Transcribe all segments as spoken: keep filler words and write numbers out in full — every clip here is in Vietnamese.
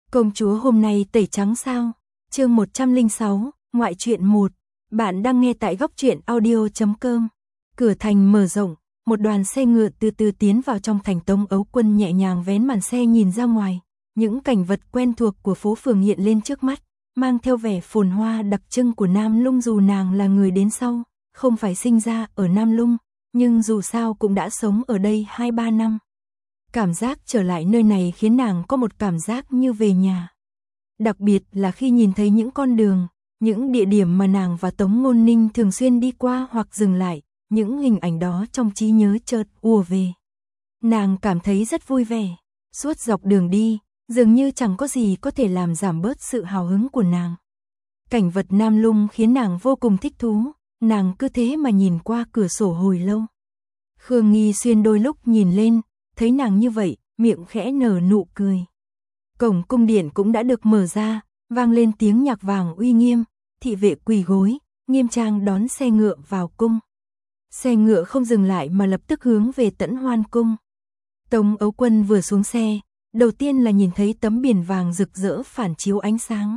Công chúa hôm nay tẩy trắng sao? Chương một trăm lẻ sáu, ngoại truyện một. Bạn đang nghe tại góc truyện audio chấm com. Cửa thành mở rộng, một đoàn xe ngựa từ từ tiến vào trong thành. Tống Ấu Quân nhẹ nhàng vén màn xe nhìn ra ngoài, những cảnh vật quen thuộc của phố phường hiện lên trước mắt, mang theo vẻ phồn hoa đặc trưng của Nam Lung. Dù nàng là người đến sau, không phải sinh ra ở Nam Lung, nhưng dù sao cũng đã sống ở đây hai ba năm. Cảm giác trở lại nơi này khiến nàng có một cảm giác như về nhà. Đặc biệt là khi nhìn thấy những con đường, những địa điểm mà nàng và Tống Ngôn Ninh thường xuyên đi qua hoặc dừng lại, những hình ảnh đó trong trí nhớ chợt ùa về. Nàng cảm thấy rất vui vẻ, suốt dọc đường đi, dường như chẳng có gì có thể làm giảm bớt sự hào hứng của nàng. Cảnh vật Nam Lung khiến nàng vô cùng thích thú, nàng cứ thế mà nhìn qua cửa sổ hồi lâu. Khương Nghi Xuyên đôi lúc nhìn lên, thấy nàng như vậy, miệng khẽ nở nụ cười. Cổng cung điện cũng đã được mở ra, vang lên tiếng nhạc vàng uy nghiêm, thị vệ quỳ gối, nghiêm trang đón xe ngựa vào cung. Xe ngựa không dừng lại mà lập tức hướng về Tẫn Hoan cung. Tống Ấu Quân vừa xuống xe, đầu tiên là nhìn thấy tấm biển vàng rực rỡ phản chiếu ánh sáng.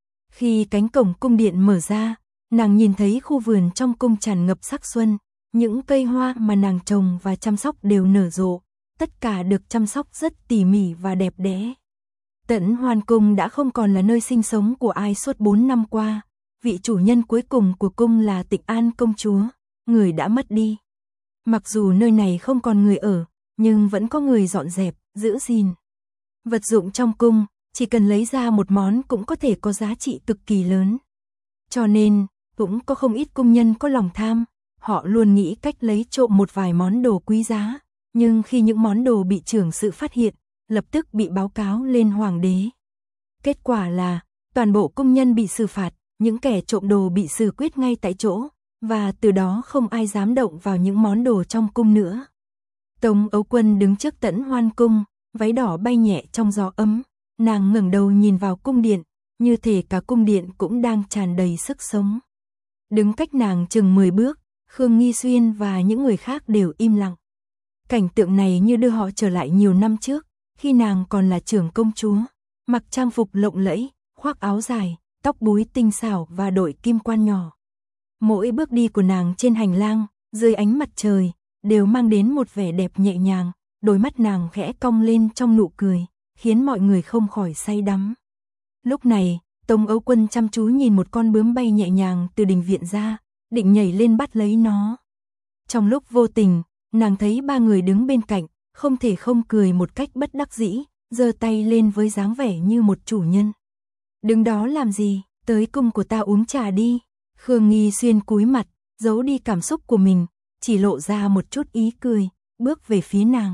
Khi cánh cổng cung điện mở ra, nàng nhìn thấy khu vườn trong cung tràn ngập sắc xuân, những cây hoa mà nàng trồng và chăm sóc đều nở rộ, tất cả được chăm sóc rất tỉ mỉ và đẹp đẽ. Tẫn Hoan cung đã không còn là nơi sinh sống của ai suốt bốn năm qua, vị chủ nhân cuối cùng của cung là Tịnh An công chúa, người đã mất đi. Mặc dù nơi này không còn người ở, nhưng vẫn có người dọn dẹp, giữ gìn. Vật dụng trong cung, chỉ cần lấy ra một món cũng có thể có giá trị cực kỳ lớn. Cho nên, cũng có không ít cung nhân có lòng tham, họ luôn nghĩ cách lấy trộm một vài món đồ quý giá, nhưng khi những món đồ bị trưởng sự phát hiện, lập tức bị báo cáo lên hoàng đế. Kết quả là, toàn bộ cung nhân bị xử phạt, những kẻ trộm đồ bị xử quyết ngay tại chỗ, và từ đó không ai dám động vào những món đồ trong cung nữa. Tống Ấu Quân đứng trước Tẫn Hoan cung, váy đỏ bay nhẹ trong gió ấm, nàng ngẩng đầu nhìn vào cung điện, như thể cả cung điện cũng đang tràn đầy sức sống. Đứng cách nàng chừng mười bước, Khương Nghi Xuyên và những người khác đều im lặng. Cảnh tượng này như đưa họ trở lại nhiều năm trước, khi nàng còn là trưởng công chúa, mặc trang phục lộng lẫy, khoác áo dài, tóc búi tinh xảo và đội kim quan nhỏ. Mỗi bước đi của nàng trên hành lang, dưới ánh mặt trời, đều mang đến một vẻ đẹp nhẹ nhàng, đôi mắt nàng khẽ cong lên trong nụ cười, khiến mọi người không khỏi say đắm. Lúc này, Tống Ấu Quân chăm chú nhìn một con bướm bay nhẹ nhàng từ đình viện ra, định nhảy lên bắt lấy nó. Trong lúc vô tình, nàng thấy ba người đứng bên cạnh, không thể không cười một cách bất đắc dĩ, giơ tay lên với dáng vẻ như một chủ nhân. Đứng đó làm gì, tới cung của ta uống trà đi. Khương Nghi Xuyên cúi mặt, giấu đi cảm xúc của mình, chỉ lộ ra một chút ý cười, bước về phía nàng.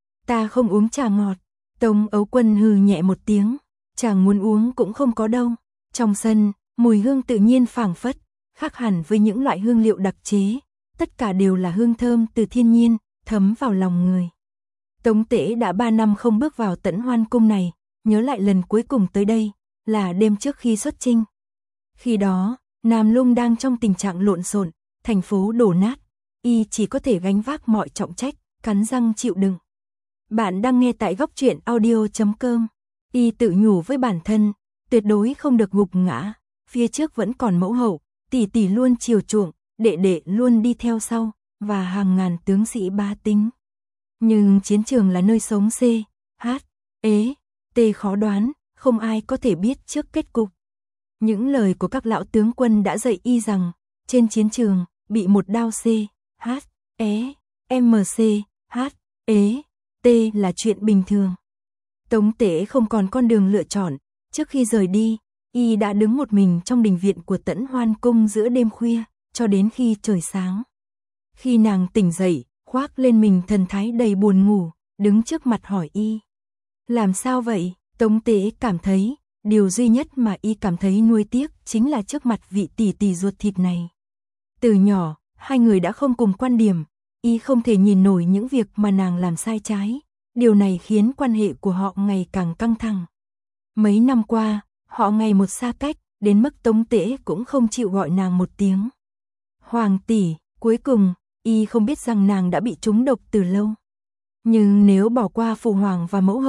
Ta không uống trà ngọt. Tống Ấu Quân hừ nhẹ một tiếng, chàng muốn uống cũng không có đâu. Trong sân, mùi hương tự nhiên phảng phất, khác hẳn với những loại hương liệu đặc chế, tất cả đều là hương thơm từ thiên nhiên, thấm vào lòng người. Tống Tễ đã ba năm không bước vào Tẫn Hoan cung này, nhớ lại lần cuối cùng tới đây, là đêm trước khi xuất chinh. Khi đó, Nam Lung đang trong tình trạng lộn xộn, thành phố đổ nát, y chỉ có thể gánh vác mọi trọng trách, cắn răng chịu đựng. Bạn đang nghe tại góc truyện audio chấm com. Y tự nhủ với bản thân, tuyệt đối không được gục ngã, phía trước vẫn còn mẫu hậu, tỷ tỷ luôn chiều chuộng, đệ đệ luôn đi theo sau, và hàng ngàn tướng sĩ bá tính. Nhưng chiến trường là nơi sống C, H, ế, T khó đoán, không ai có thể biết trước kết cục. Những lời của các lão tướng quân đã dạy y rằng, trên chiến trường, bị một đao C, H, é, M C, H, ế, T là chuyện bình thường. Tống Tễ không còn con đường lựa chọn, trước khi rời đi, y đã đứng một mình trong đình viện của Tẫn Hoan cung giữa đêm khuya, cho đến khi trời sáng. Khi nàng tỉnh dậy, khoác lên mình thần thái đầy buồn ngủ, đứng trước mặt hỏi y. Làm sao vậy? Tống Tễ cảm thấy, điều duy nhất mà y cảm thấy nuối tiếc chính là trước mặt vị tỷ tỷ ruột thịt này. Từ nhỏ, hai người đã không cùng quan điểm, y không thể nhìn nổi những việc mà nàng làm sai trái, điều này khiến quan hệ của họ ngày càng căng thẳng. Mấy năm qua, họ ngày một xa cách, đến mức Tống Tễ cũng không chịu gọi nàng một tiếng. Hoàng tỷ, cuối cùng, y không biết rằng nàng đã bị trúng độc từ lâu. Nhưng nếu bỏ qua phụ hoàng và mẫu hậu,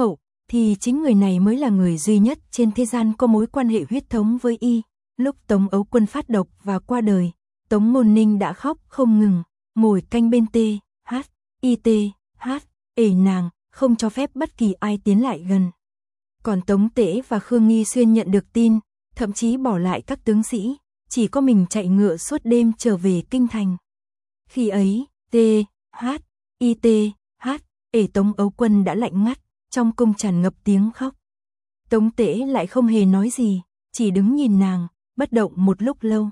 thì chính người này mới là người duy nhất trên thế gian có mối quan hệ huyết thống với y. Lúc Tống Ấu Quân phát độc và qua đời, Tống Ngôn Ninh đã khóc không ngừng, ngồi canh bên tê, hát, y tê, hát, ể nàng, không cho phép bất kỳ ai tiến lại gần. Còn Tống Tễ và Khương Nghi Xuyên nhận được tin, thậm chí bỏ lại các tướng sĩ, chỉ có mình chạy ngựa suốt đêm trở về kinh thành. Khi ấy, tê, hát, y tê, hát, ể Tống Ấu Quân đã lạnh ngắt, trong cung tràn ngập tiếng khóc. Tống Tễ lại không hề nói gì, chỉ đứng nhìn nàng, bất động một lúc lâu.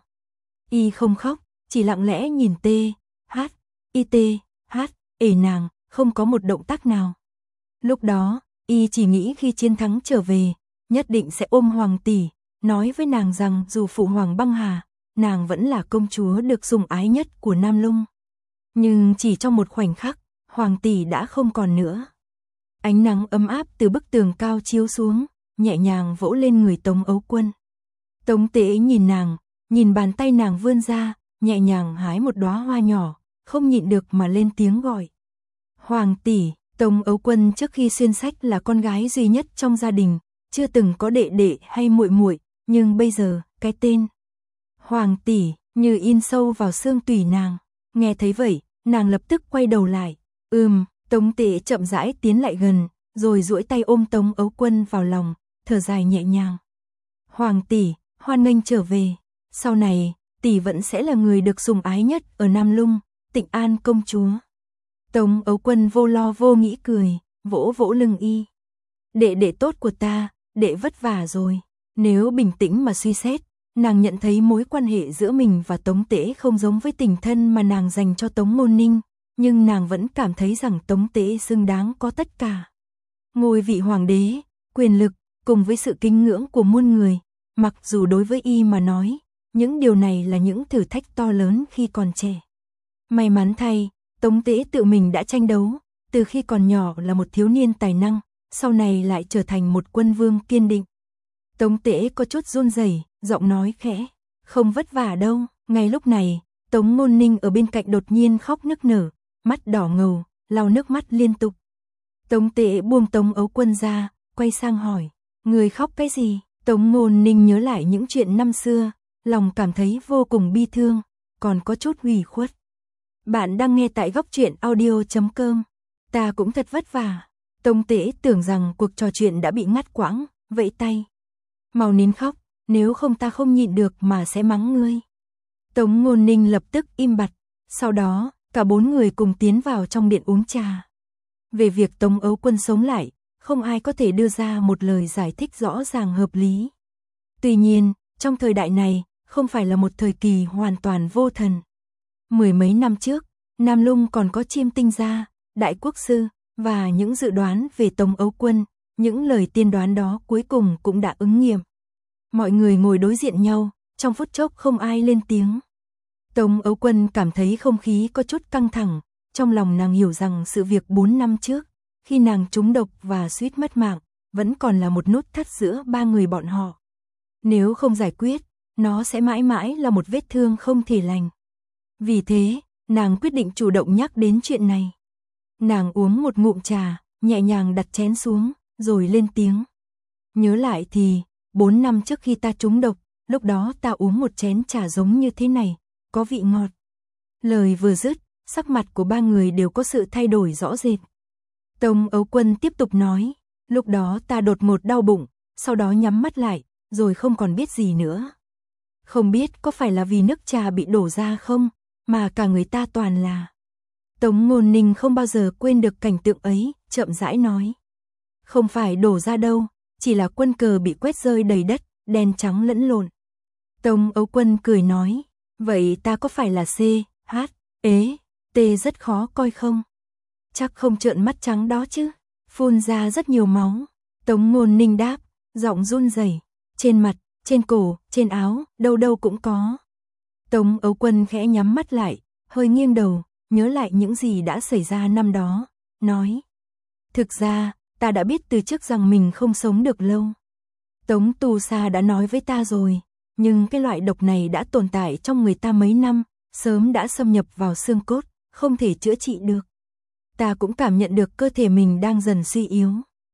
Y không khóc, chỉ lặng lẽ nhìn tê, hát, y tê, hát, ể nàng, không có một động tác nào. Lúc đó, y chỉ nghĩ khi chiến thắng trở về, nhất định sẽ ôm Hoàng tỷ, nói với nàng rằng dù phụ hoàng băng hà, nàng vẫn là công chúa được sủng ái nhất của Nam Lung. Nhưng chỉ trong một khoảnh khắc, Hoàng tỷ đã không còn nữa. Ánh nắng ấm áp từ bức tường cao chiếu xuống, nhẹ nhàng vỗ lên người Tống Ấu Quân. Tống Tễ nhìn nàng, nhìn bàn tay nàng vươn ra, nhẹ nhàng hái một đóa hoa nhỏ, không nhịn được mà lên tiếng gọi. Hoàng tỷ. Tống Ấu Quân trước khi xuyên sách là con gái duy nhất trong gia đình, chưa từng có đệ đệ hay muội muội, nhưng bây giờ, cái tên Hoàng tỷ như in sâu vào xương tủy nàng. Nghe thấy vậy, nàng lập tức quay đầu lại. Ừm, Tống Tễ chậm rãi tiến lại gần, rồi duỗi tay ôm Tống Ấu Quân vào lòng, thở dài nhẹ nhàng. Hoàng tỷ, hoan nghênh trở về. Sau này, tỷ vẫn sẽ là người được sủng ái nhất ở Nam Lung, Tịnh An công chúa. Tống Ấu Quân vô lo vô nghĩ cười, vỗ vỗ lưng y. Đệ đệ tốt của ta, đệ vất vả rồi. Nếu bình tĩnh mà suy xét, nàng nhận thấy mối quan hệ giữa mình và Tống Tễ không giống với tình thân mà nàng dành cho Tống Ngôn Ninh, nhưng nàng vẫn cảm thấy rằng Tống Tễ xứng đáng có tất cả. Ngôi vị hoàng đế, quyền lực, cùng với sự kính ngưỡng của muôn người, mặc dù đối với y mà nói, những điều này là những thử thách to lớn khi còn trẻ. May mắn thay, Tống Tễ tự mình đã tranh đấu, từ khi còn nhỏ là một thiếu niên tài năng, sau này lại trở thành một quân vương kiên định. Tống Tễ có chút run rẩy, giọng nói khẽ, không vất vả đâu. Ngay lúc này, Tống Ngôn Ninh ở bên cạnh đột nhiên khóc nức nở, mắt đỏ ngầu, lau nước mắt liên tục. Tống Tễ buông Tống Ấu Quân ra, quay sang hỏi, người khóc cái gì? Tống Ngôn Ninh nhớ lại những chuyện năm xưa, lòng cảm thấy vô cùng bi thương, còn có chút ủy khuất. Bạn đang nghe tại góc truyện audio chấm com. Ta cũng thật vất vả. Tống Tễ tưởng rằng cuộc trò chuyện đã bị ngắt quãng, vẫy tay. Mau nín khóc, nếu không ta không nhịn được mà sẽ mắng ngươi. Tống Ngôn Ninh lập tức im bặt, sau đó, cả bốn người cùng tiến vào trong điện uống trà. Về việc Tống Ấu Quân sống lại, không ai có thể đưa ra một lời giải thích rõ ràng hợp lý. Tuy nhiên, trong thời đại này, không phải là một thời kỳ hoàn toàn vô thần. Mười mấy năm trước, Nam Lung còn có Chiêm Tinh gia, Đại Quốc sư, và những dự đoán về Tống Ấu Quân, những lời tiên đoán đó cuối cùng cũng đã ứng nghiệm. Mọi người ngồi đối diện nhau, trong phút chốc không ai lên tiếng. Tống Ấu Quân cảm thấy không khí có chút căng thẳng, trong lòng nàng hiểu rằng sự việc bốn năm trước, khi nàng trúng độc và suýt mất mạng, vẫn còn là một nút thắt giữa ba người bọn họ. Nếu không giải quyết, nó sẽ mãi mãi là một vết thương không thể lành. Vì thế, nàng quyết định chủ động nhắc đến chuyện này. Nàng uống một ngụm trà, nhẹ nhàng đặt chén xuống, rồi lên tiếng. Nhớ lại thì, bốn năm trước khi ta trúng độc, lúc đó ta uống một chén trà giống như thế này, có vị ngọt. Lời vừa dứt, sắc mặt của ba người đều có sự thay đổi rõ rệt. Tống Ấu Quân tiếp tục nói, lúc đó ta đột ngột đau bụng, sau đó nhắm mắt lại, rồi không còn biết gì nữa. Không biết có phải là vì nước trà bị đổ ra không, mà cả người ta toàn là. Tống Ngôn Ninh không bao giờ quên được cảnh tượng ấy, chậm rãi nói. Không phải đổ ra đâu, chỉ là quân cờ bị quét rơi đầy đất, đen trắng lẫn lộn. Tống Ấu Quân cười nói, vậy ta có phải là C, H, ế, T rất khó coi không? Chắc không trợn mắt trắng đó chứ, phun ra rất nhiều máu. Tống Ngôn Ninh đáp, giọng run rẩy, trên mặt, trên cổ, trên áo, đâu đâu cũng có. Tống Ấu Quân khẽ nhắm mắt lại, hơi nghiêng đầu, nhớ lại những gì đã xảy ra năm đó, nói. Thực ra, ta đã biết từ trước rằng mình không sống được lâu. Tống Tu Sa đã nói với ta rồi, nhưng cái loại độc này đã tồn tại trong người ta mấy năm, sớm đã xâm nhập vào xương cốt, không thể chữa trị được. Ta cũng cảm nhận được cơ thể mình đang dần suy yếu.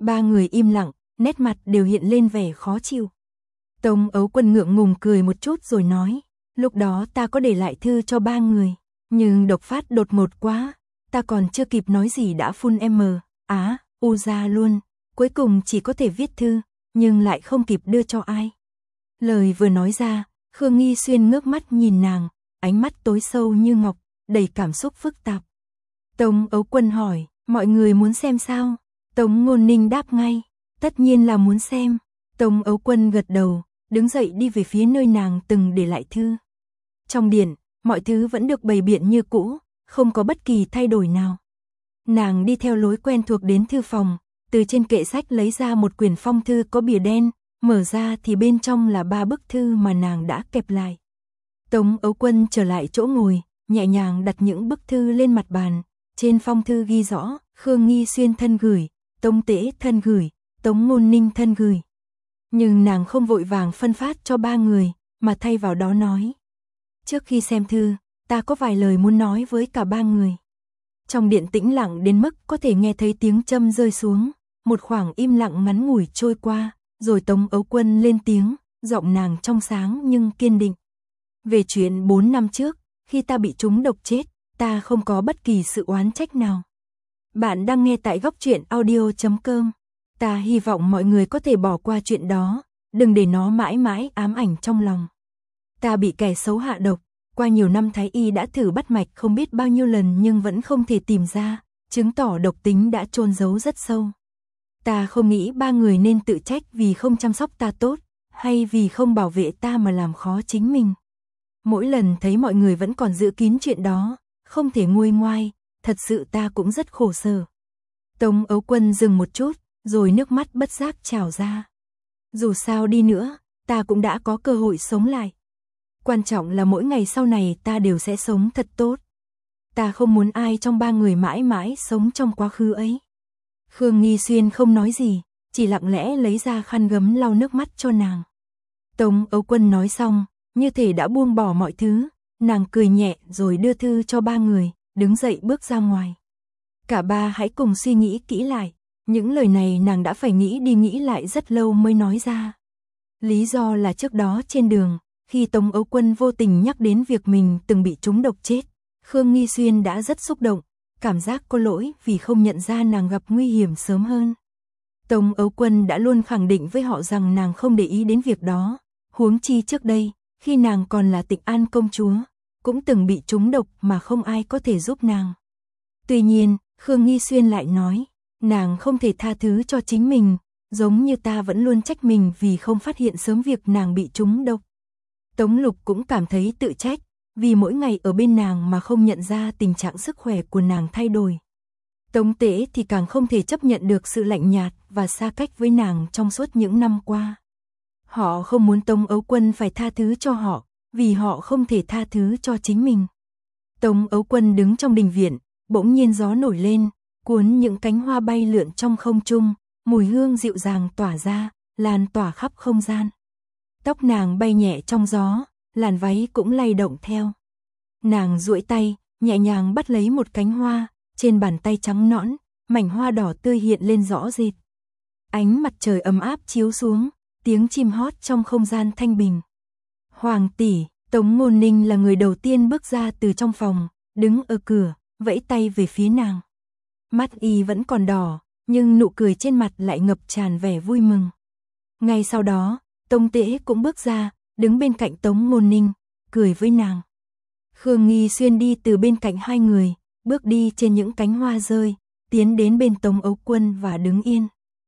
Ba người im lặng, nét mặt đều hiện lên vẻ khó chịu. Tống Ấu Quân ngượng ngùng cười một chút rồi nói, lúc đó ta có để lại thư cho ba người, nhưng độc phát đột ngột quá, ta còn chưa kịp nói gì đã phun M, á, u ra luôn, cuối cùng chỉ có thể viết thư, nhưng lại không kịp đưa cho ai. Lời vừa nói ra, Khương Nghi Xuyên ngước mắt nhìn nàng, ánh mắt tối sâu như ngọc, đầy cảm xúc phức tạp. Tống Ấu Quân hỏi, mọi người muốn xem sao? Tống Ngôn Ninh đáp ngay, tất nhiên là muốn xem. Tống Ấu Quân gật đầu, đứng dậy đi về phía nơi nàng từng để lại thư. Trong điện, mọi thứ vẫn được bày biện như cũ, không có bất kỳ thay đổi nào. Nàng đi theo lối quen thuộc đến thư phòng, từ trên kệ sách lấy ra một quyển phong thư có bìa đen, mở ra thì bên trong là ba bức thư mà nàng đã kẹp lại. Tống Ấu Quân trở lại chỗ ngồi, nhẹ nhàng đặt những bức thư lên mặt bàn, trên phong thư ghi rõ, Khương Nghi Xuyên thân gửi, Tống Tế thân gửi, Tống Ngôn Ninh thân gửi. Nhưng nàng không vội vàng phân phát cho ba người, mà thay vào đó nói. Trước khi xem thư, ta có vài lời muốn nói với cả ba người. Trong điện tĩnh lặng đến mức có thể nghe thấy tiếng châm rơi xuống, một khoảng im lặng ngắn ngủi trôi qua, rồi Tống Ấu Quân lên tiếng, giọng nàng trong sáng nhưng kiên định. Về chuyện bốn năm trước, khi ta bị trúng độc chết, ta không có bất kỳ sự oán trách nào. Bạn đang nghe tại góc truyện audio chấm com. Ta hy vọng mọi người có thể bỏ qua chuyện đó, đừng để nó mãi mãi ám ảnh trong lòng. Ta bị kẻ xấu hạ độc, qua nhiều năm thái y đã thử bắt mạch không biết bao nhiêu lần nhưng vẫn không thể tìm ra, chứng tỏ độc tính đã chôn giấu rất sâu. Ta không nghĩ ba người nên tự trách vì không chăm sóc ta tốt, hay vì không bảo vệ ta mà làm khó chính mình. Mỗi lần thấy mọi người vẫn còn giữ kín chuyện đó, không thể nguôi ngoai, thật sự ta cũng rất khổ sở. Tống Ấu Quân dừng một chút, rồi nước mắt bất giác trào ra. Dù sao đi nữa, ta cũng đã có cơ hội sống lại. Quan trọng là mỗi ngày sau này ta đều sẽ sống thật tốt. Ta không muốn ai trong ba người mãi mãi sống trong quá khứ ấy. Khương Nghi Xuyên không nói gì, chỉ lặng lẽ lấy ra khăn gấm lau nước mắt cho nàng. Tống Ấu Quân nói xong, như thể đã buông bỏ mọi thứ, nàng cười nhẹ rồi đưa thư cho ba người, đứng dậy bước ra ngoài. Cả ba hãy cùng suy nghĩ kỹ lại, những lời này nàng đã phải nghĩ đi nghĩ lại rất lâu mới nói ra. Lý do là trước đó trên đường, khi Tống Ấu Quân vô tình nhắc đến việc mình từng bị trúng độc chết, Khương Nghi Xuyên đã rất xúc động, cảm giác có lỗi vì không nhận ra nàng gặp nguy hiểm sớm hơn. Tống Ấu Quân đã luôn khẳng định với họ rằng nàng không để ý đến việc đó, huống chi trước đây, khi nàng còn là Tịnh An công chúa, cũng từng bị trúng độc mà không ai có thể giúp nàng. Tuy nhiên, Khương Nghi Xuyên lại nói, nàng không thể tha thứ cho chính mình, giống như ta vẫn luôn trách mình vì không phát hiện sớm việc nàng bị trúng độc. Tống Lục cũng cảm thấy tự trách, vì mỗi ngày ở bên nàng mà không nhận ra tình trạng sức khỏe của nàng thay đổi. Tống Tế thì càng không thể chấp nhận được sự lạnh nhạt và xa cách với nàng trong suốt những năm qua. Họ không muốn Tống Ấu Quân phải tha thứ cho họ, vì họ không thể tha thứ cho chính mình. Tống Ấu Quân đứng trong đình viện, bỗng nhiên gió nổi lên, cuốn những cánh hoa bay lượn trong không trung, mùi hương dịu dàng tỏa ra, lan tỏa khắp không gian. Tóc nàng bay nhẹ trong gió, làn váy cũng lay động theo. Nàng duỗi tay, nhẹ nhàng bắt lấy một cánh hoa, trên bàn tay trắng nõn, mảnh hoa đỏ tươi hiện lên rõ rệt. Ánh mặt trời ấm áp chiếu xuống, tiếng chim hót trong không gian thanh bình. Hoàng tỷ, Tống Ngôn Ninh là người đầu tiên bước ra từ trong phòng, đứng ở cửa, vẫy tay về phía nàng. Mắt y vẫn còn đỏ, nhưng nụ cười trên mặt lại ngập tràn vẻ vui mừng. Ngay sau đó, Tống Tế cũng bước ra, đứng bên cạnh Tống Ngôn Ninh, cười với nàng. Khương Nghi Xuyên đi từ bên cạnh hai người, bước đi trên những cánh hoa rơi, tiến đến bên Tống Ấu Quân và đứng yên.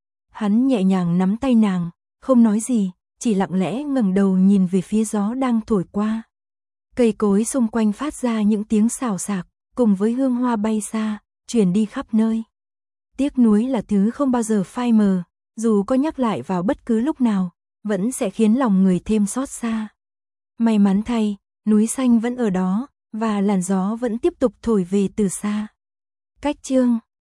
Hắn nhẹ nhàng nắm tay nàng, không nói gì, chỉ lặng lẽ ngẩng đầu nhìn về phía gió đang thổi qua. Cây cối xung quanh phát ra những tiếng xào xạc, cùng với hương hoa bay xa, truyền đi khắp nơi. Tiếc nuối là thứ không bao giờ phai mờ, dù có nhắc lại vào bất cứ lúc nào, vẫn sẽ khiến lòng người thêm xót xa. May mắn thay, núi xanh vẫn ở đó, và làn gió vẫn tiếp tục thổi về từ xa. Cách chương